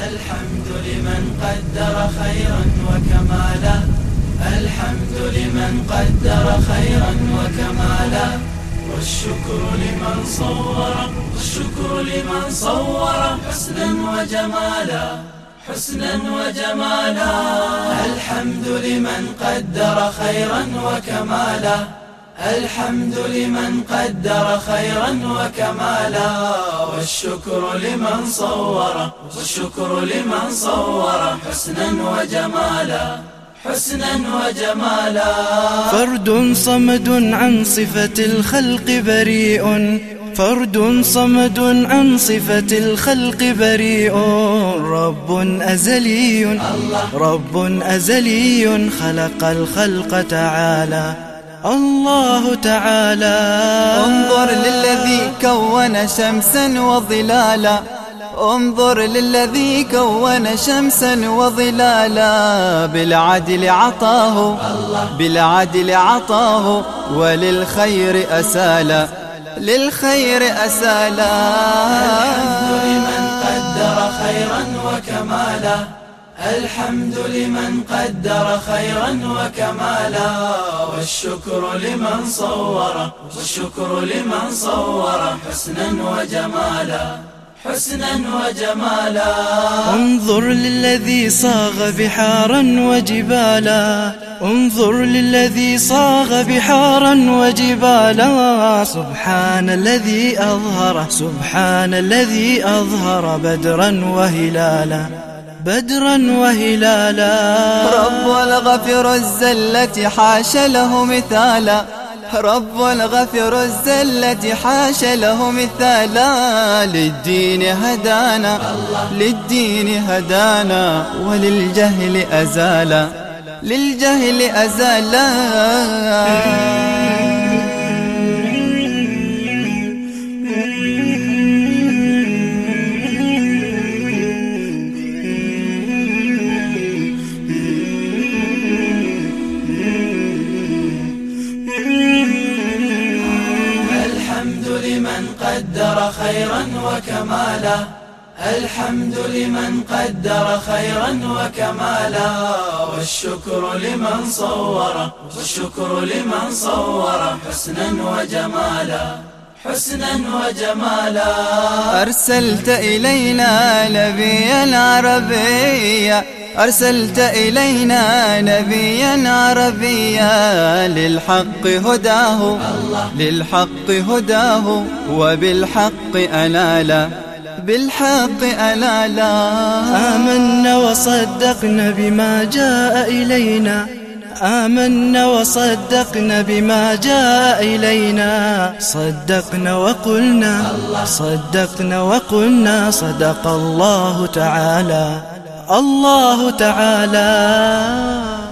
الحمد لمن قدر خيرا وكمالا، الحمد لمن قدر خيرا وكمالا، والشكر لمن صور، والشكر لمن صور حسنا وجمالا، حسنا وجمالا. الحمد لمن قدر خيرا وكمالا، الحمد لمن قدر خيرا وكمالا، والشكر لمن صور، والشكر لمن صور حسنا وجمالا، حسنا وجمالا. فرد صمد عن صفة الخلق بريء، فرد صمد عن صفة الخلق بريء، رب أزلي، رب أزلي خلق الخلق تعالى، الله تعالى. انظر للذي كون شمسا وظلالا، انظر للذي كون شمسا وظلالا، بالعدل عطاه، بالعدل عطاه، وللخير أسالا، للخير أسالا. الحمد لمن قدر خيرا وكمالا، الحمد لمن قدر خيرا وكمالا، والشكر لمن صور، والشكر لمن صور حسنا وجمالا، حسنا وجمالا. انظر للذي صاغ بحارا وجبالا، انظر للذي صاغ بحارا وجبالا، سبحان الذي أظهر، سبحان الذي أظهر بدرا وهلالا، بدرا وهلالا. رب الغفر الزلة حاش له مثالا، رب الغفر الزلة حاش له مثالا، للدين هدانا، للدين هدانا، وللجهل أزالا، للجهل أزالا. الحمد لمن قدر خيرا وكمالا، الحمد لمن قدر خيرا وكمالا، والشكر لمن صور، والشكر لمن صور حسنا وجمالا، حسنا وجمالا. أرسلت إلينا نبيا عربيا، أرسلت إلينا نبيا عربيا، للحق هداه، للحق هداه، وبالحق أنالا، بالحق أنالا. آمنا وصدقنا بما جاء إلينا، آمنا وصدقنا بما جاء إلينا، صدقنا وقلنا، صدقنا وقلنا صدق الله تعالى، الله تعالى.